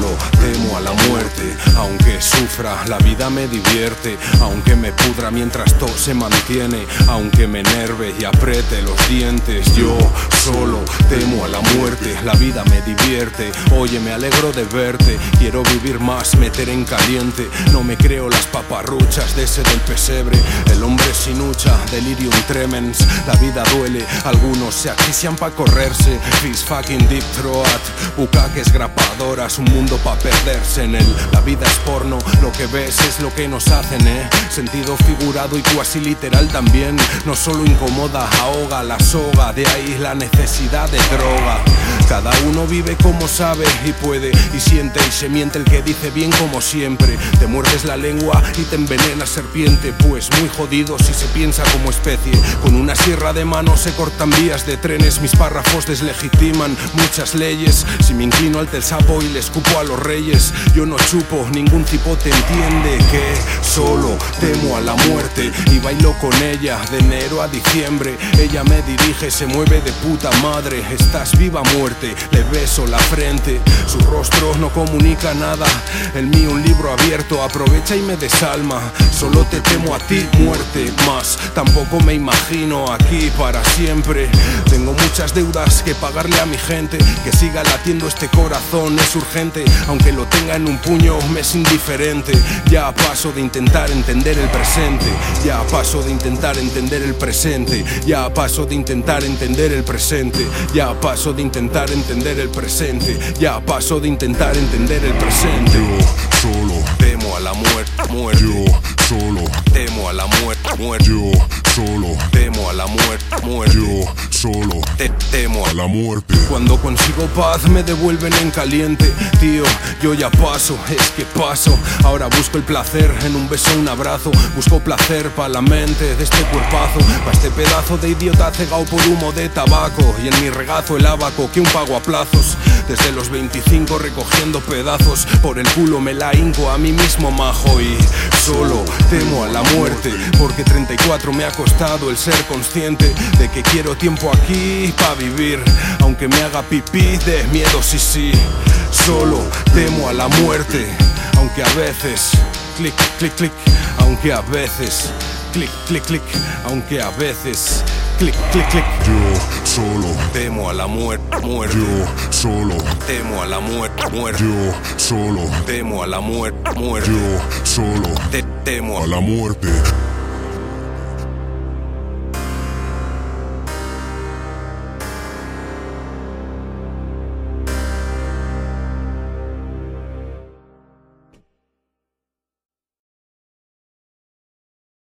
Solo temo a la muerte, aunque sufra, la vida me divierte. Aunque me pudra mientras todo se mantiene, aunque me enerve y apriete los dientes. Yo solo temo a la muerte, la vida me divierte. Oye, me alegro de verte, quiero vivir más, meter en caliente. No me creo las paparruchas de ese del pesebre. El hombre sin hucha, delirium tremens. La vida duele, algunos se asfixian pa' correrse. This fucking deep throat, bucaques grapadoras, un mundo pa' perderse en él. La vida es porno, lo que ves es lo que nos hacen, sentido figurado y cuasi literal también. No solo incomoda, ahoga la soga, de ahí la necesidad de droga. Cada uno vive como sabe y puede, y siente y se miente el que dice bien como siempre. Te muerdes la lengua y te envenena serpiente, pues muy jodido si se piensa como especie. Con una sierra de mano se cortan vías de trenes, mis párrafos deslegitiman muchas leyes. Si me inclino ante el sapo y le escupo a los reyes, yo no chupo, ningún cipote entiende que solo temo a la muerte y bailo con ella de enero a diciembre. Ella me dirige, se mueve de puta madre. ¿Estás viva, muerte? Le beso la frente. Su rostro no comunica nada, el mío un libro abierto. Aprovecha y me desalma. Solo te temo a ti, muerte, más tampoco me imagino aquí para siempre. Tengo muchas deudas que pagarle a mi gente. Que siga latiendo este corazón es urgente, aunque lo tenga en un puño me es indiferente. Ya paso de intentar entender el presente, ya paso de intentar entender el presente, ya paso de intentar entender el presente, ya paso de intentar entender el presente, ya paso de intentar entender el presente. Yo solo temo a la muerte, yo solo temo a la muerte, yo solo temo a la muerte, yo solo temo a la muerte. Cuando consigo paz me devuelven en caliente. Tío, yo ya paso, es que paso. Ahora busco el placer en un beso, un abrazo. Busco placer pa' la mente de este cuerpazo, pa' este pedazo de idiota cegado por humo de tabaco. Y en mi regazo el abaco que un pago a plazos. Desde los 25 recogiendo pedazos, por el culo me la hinco a mí mismo majo. Y solo temo a la muerte, porque 34 me ha costado el ser consciente de que quiero tiempo aquí pa' vivir, aunque me haga pipí de miedo, sí, sí. Solo temo a la muerte, aunque a veces clic, clic, clic, aunque a veces clic, clic, clic, aunque a veces clic, clic, clic. Yo solo temo a la muerte, yo solo temo a la muerte, yo solo temo a la muerte, yo solo temo a la muerte.